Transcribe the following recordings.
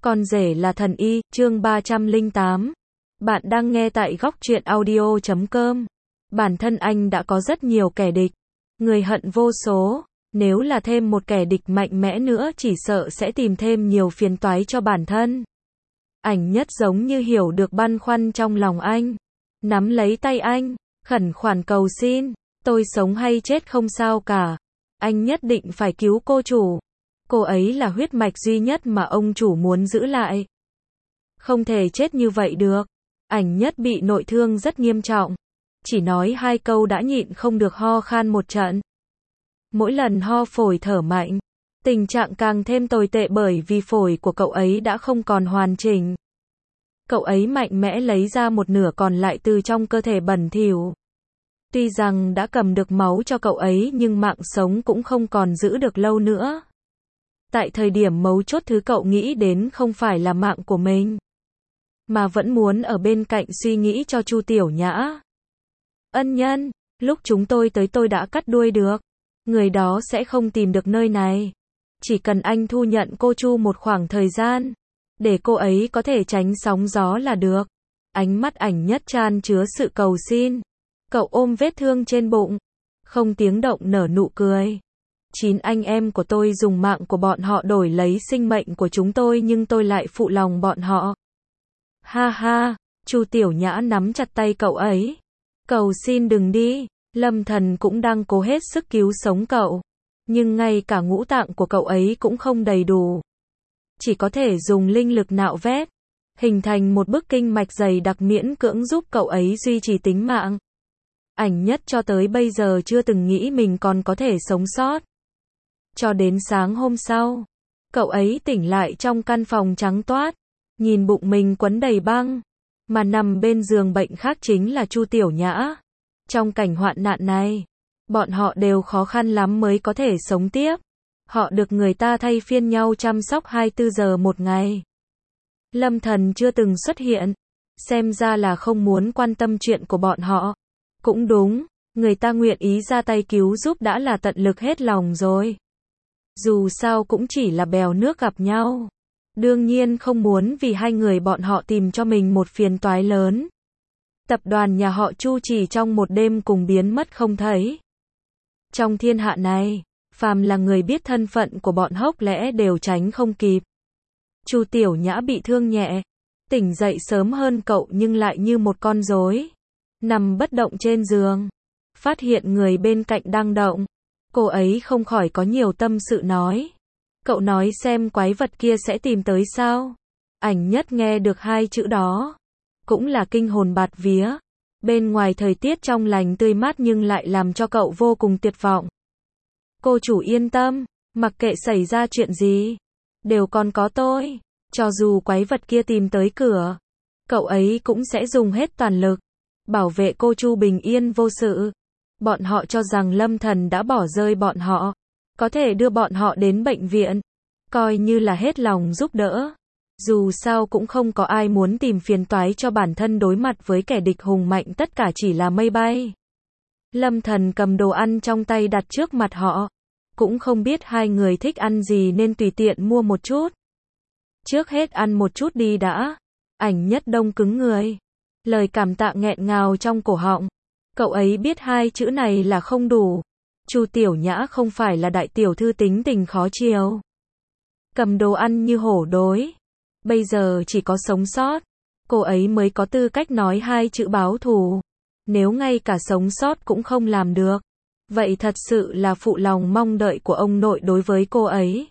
Con rể là thần y, chương 308. Bạn đang nghe tại góc truyện audio.com. Bản thân anh đã có rất nhiều kẻ địch, người hận vô số, nếu là thêm một kẻ địch mạnh mẽ nữa chỉ sợ sẽ tìm thêm nhiều phiền toái cho bản thân. Ảnh Nhất giống như hiểu được băn khoăn trong lòng anh, nắm lấy tay anh, khẩn khoản cầu xin, tôi sống hay chết không sao cả, anh nhất định phải cứu cô chủ. Cô ấy là huyết mạch duy nhất mà ông chủ muốn giữ lại. Không thể chết như vậy được. Ảnh Nhất bị nội thương rất nghiêm trọng. Chỉ nói 2 câu đã nhịn không được ho khan một trận. Mỗi lần ho phổi thở mạnh. Tình trạng càng thêm tồi tệ bởi vì phổi của cậu ấy đã không còn hoàn chỉnh. Cậu ấy mạnh mẽ lấy ra một nửa còn lại từ trong cơ thể bẩn thỉu. Tuy rằng đã cầm được máu cho cậu ấy nhưng mạng sống cũng không còn giữ được lâu nữa. Tại thời điểm mấu chốt thứ cậu nghĩ đến không phải là mạng của mình, mà vẫn muốn ở bên cạnh suy nghĩ cho Chu Tiểu Nhã. Ân nhân, lúc chúng tôi tới tôi đã cắt đuôi được. Người đó sẽ không tìm được nơi này. Chỉ cần anh thu nhận cô Chu một khoảng thời gian, để cô ấy có thể tránh sóng gió là được. Ánh mắt Ảnh Nhất chan chứa sự cầu xin. Cậu ôm vết thương trên bụng, không tiếng động nở nụ cười. 9 anh em của tôi dùng mạng của bọn họ đổi lấy sinh mệnh của chúng tôi nhưng tôi lại phụ lòng bọn họ. Ha ha, Chu Tiểu Nhã nắm chặt tay cậu ấy. Cầu xin đừng đi, Lâm Thần cũng đang cố hết sức cứu sống cậu. Nhưng ngay cả ngũ tạng của cậu ấy cũng không đầy đủ. Chỉ có thể dùng linh lực nạo vét, hình thành một bức kinh mạch dày đặc miễn cưỡng giúp cậu ấy duy trì tính mạng. Ảnh Nhất cho tới bây giờ chưa từng nghĩ mình còn có thể sống sót. Cho đến sáng hôm sau, cậu ấy tỉnh lại trong căn phòng trắng toát, nhìn bụng mình quấn đầy băng, mà nằm bên giường bệnh khác chính là Chu Tiểu Nhã. Trong cảnh hoạn nạn này, bọn họ đều khó khăn lắm mới có thể sống tiếp. Họ được người ta thay phiên nhau chăm sóc 24 giờ một ngày. Lâm Thần chưa từng xuất hiện, xem ra là không muốn quan tâm chuyện của bọn họ. Cũng đúng, người ta nguyện ý ra tay cứu giúp đã là tận lực hết lòng rồi. Dù sao cũng chỉ là bèo nước gặp nhau. Đương nhiên không muốn vì hai người bọn họ tìm cho mình một phiền toái lớn. Tập đoàn nhà họ Chu chỉ trong một đêm cùng biến mất không thấy. Trong thiên hạ này, phàm là người biết thân phận của bọn hốc lẽ đều tránh không kịp. Chu Tiểu Nhã bị thương nhẹ, tỉnh dậy sớm hơn cậu nhưng lại như một con rối, nằm bất động trên giường. Phát hiện người bên cạnh đang động, cô ấy không khỏi có nhiều tâm sự nói. Cậu nói xem quái vật kia sẽ tìm tới sao? Ảnh Nhất nghe được 2 chữ đó, cũng là kinh hồn bạt vía. Bên ngoài thời tiết trong lành tươi mát nhưng lại làm cho cậu vô cùng tuyệt vọng. Cô chủ yên tâm, mặc kệ xảy ra chuyện gì, đều còn có tôi. Cho dù quái vật kia tìm tới cửa, cậu ấy cũng sẽ dùng hết toàn lực, bảo vệ cô Chu bình yên vô sự. Bọn họ cho rằng Lâm Thần đã bỏ rơi bọn họ, có thể đưa bọn họ đến bệnh viện, coi như là hết lòng giúp đỡ. Dù sao cũng không có ai muốn tìm phiền toái cho bản thân đối mặt với kẻ địch hùng mạnh, tất cả chỉ là mây bay. Lâm Thần cầm đồ ăn trong tay đặt trước mặt họ, cũng không biết hai người thích ăn gì nên tùy tiện mua một chút. Trước hết ăn một chút đi đã. Ảnh Nhất đông cứng người, lời cảm tạ nghẹn ngào trong cổ họng. Cậu ấy biết 2 chữ này là không đủ. Chu Tiểu Nhã không phải là đại tiểu thư tính tình khó chiều. Cầm đồ ăn như hổ đói. Bây giờ chỉ có sống sót, cô ấy mới có tư cách nói 2 chữ báo thù. Nếu ngay cả sống sót cũng không làm được, vậy thật sự là phụ lòng mong đợi của ông nội đối với cô ấy.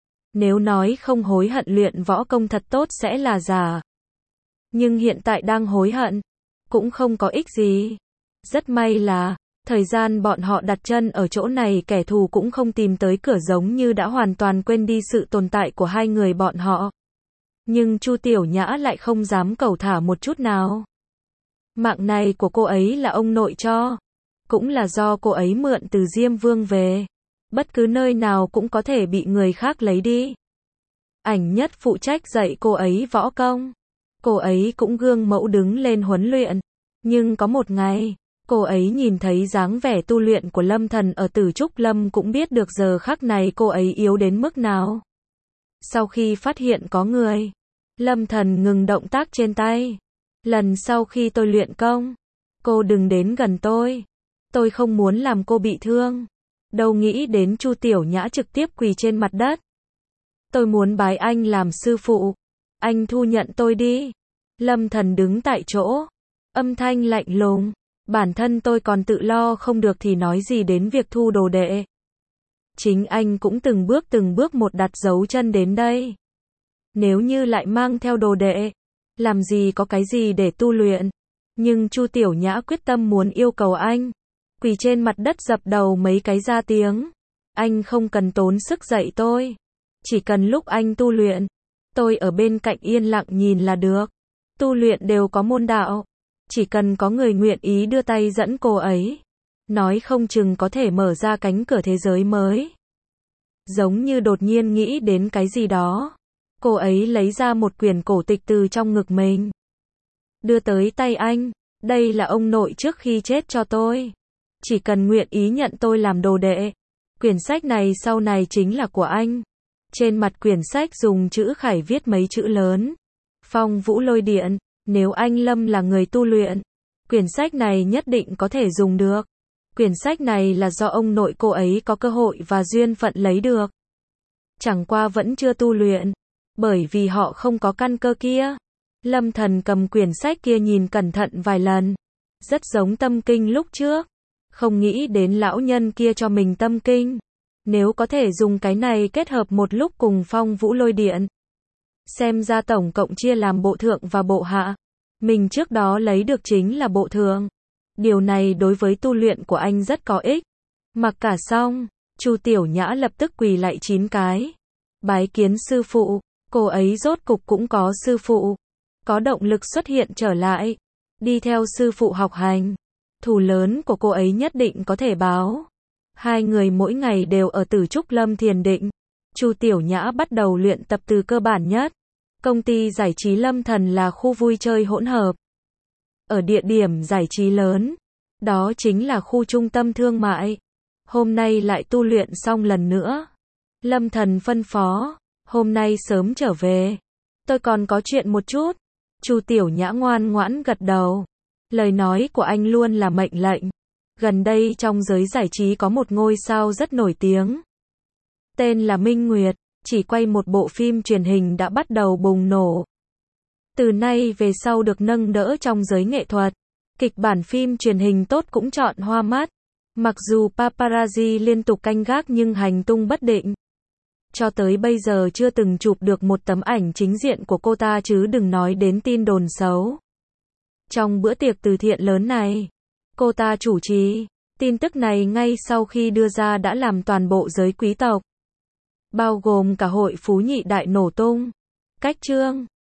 Nếu nói không hối hận luyện võ công thật tốt sẽ là giả. Nhưng hiện tại đang hối hận, cũng không có ích gì. Rất may là, thời gian bọn họ đặt chân ở chỗ này kẻ thù cũng không tìm tới cửa, giống như đã hoàn toàn quên đi sự tồn tại của hai người bọn họ. Nhưng Chu Tiểu Nhã lại không dám cẩu thả một chút nào. Mạng này của cô ấy là ông nội cho, cũng là do cô ấy mượn từ Diêm Vương về. Bất cứ nơi nào cũng có thể bị người khác lấy đi. Ảnh Nhất phụ trách dạy cô ấy võ công. Cô ấy cũng gương mẫu đứng lên huấn luyện. Nhưng có một ngày, cô ấy nhìn thấy dáng vẻ tu luyện của Lâm Thần ở Tử Trúc Lâm cũng biết được giờ khắc này cô ấy yếu đến mức nào. Sau khi phát hiện có người Lâm Thần ngừng động tác trên tay. Lần sau khi tôi luyện công, cô đừng đến gần tôi. Tôi không muốn làm cô bị thương. Đâu nghĩ đến Chu Tiểu Nhã trực tiếp quỳ trên mặt đất. Tôi muốn bái anh làm sư phụ. Anh thu nhận tôi đi. Lâm Thần đứng tại chỗ. Âm thanh lạnh lùng. Bản thân tôi còn tự lo không được thì nói gì đến việc thu đồ đệ. Chính anh cũng từng bước một đặt dấu chân đến đây. Nếu như lại mang theo đồ đệ, làm gì có cái gì để tu luyện. Nhưng Chu Tiểu Nhã quyết tâm muốn yêu cầu anh. Quỳ trên mặt đất dập đầu mấy cái ra tiếng. Anh không cần tốn sức dạy tôi. Chỉ cần lúc anh tu luyện, tôi ở bên cạnh yên lặng nhìn là được. Tu luyện đều có môn đạo. Chỉ cần có người nguyện ý đưa tay dẫn cô ấy, nói không chừng có thể mở ra cánh cửa thế giới mới. Giống như đột nhiên nghĩ đến cái gì đó. Cô ấy lấy ra một quyển cổ tịch từ trong ngực mình. Đưa tới tay anh. Đây là ông nội trước khi chết cho tôi. Chỉ cần nguyện ý nhận tôi làm đồ đệ. Quyển sách này sau này chính là của anh. Trên mặt quyển sách dùng chữ khải viết mấy chữ lớn. Phong Vũ Lôi Điện. Nếu anh Lâm là người tu luyện, quyển sách này nhất định có thể dùng được. Quyển sách này là do ông nội cô ấy có cơ hội và duyên phận lấy được. Chẳng qua vẫn chưa tu luyện. Bởi vì họ không có căn cơ kia. Lâm Thần cầm quyển sách kia nhìn cẩn thận vài lần. Rất giống tâm kinh lúc trước. Không nghĩ đến lão nhân kia cho mình tâm kinh. Nếu có thể dùng cái này kết hợp một lúc cùng Phong Vũ Lôi Điện. Xem ra tổng cộng chia làm bộ thượng và bộ hạ. Mình trước đó lấy được chính là bộ thượng. Điều này đối với tu luyện của anh rất có ích. Mặc cả xong, Chu Tiểu Nhã lập tức quỳ lại 9 cái. Bái kiến sư phụ. Cô ấy rốt cục cũng có sư phụ. Có động lực xuất hiện trở lại. Đi theo sư phụ học hành. Thù lớn của cô ấy nhất định có thể báo. Hai người mỗi ngày đều ở Tử Trúc Lâm thiền định. Chu Tiểu Nhã bắt đầu luyện tập từ cơ bản nhất. Công ty giải trí Lâm Thần là khu vui chơi hỗn hợp. Ở địa điểm giải trí lớn. Đó chính là khu trung tâm thương mại. Hôm nay lại tu luyện xong lần nữa. Lâm Thần phân phó. Hôm nay sớm trở về. Tôi còn có chuyện một chút. Chu Tiểu Nhã ngoan ngoãn gật đầu. Lời nói của anh luôn là mệnh lệnh. Gần đây trong giới giải trí có một ngôi sao rất nổi tiếng. Tên là Minh Nguyệt. Chỉ quay một bộ phim truyền hình đã bắt đầu bùng nổ. Từ nay về sau được nâng đỡ trong giới nghệ thuật. Kịch bản phim truyền hình tốt cũng chọn hoa mắt. Mặc dù paparazzi liên tục canh gác nhưng hành tung bất định. Cho tới bây giờ chưa từng chụp được một tấm ảnh chính diện của cô ta chứ đừng nói đến tin đồn xấu. Trong bữa tiệc từ thiện lớn này, cô ta chủ trì. Tin tức này ngay sau khi đưa ra đã làm toàn bộ giới quý tộc, bao gồm cả hội phú nhị đại nổ tung. Cách chương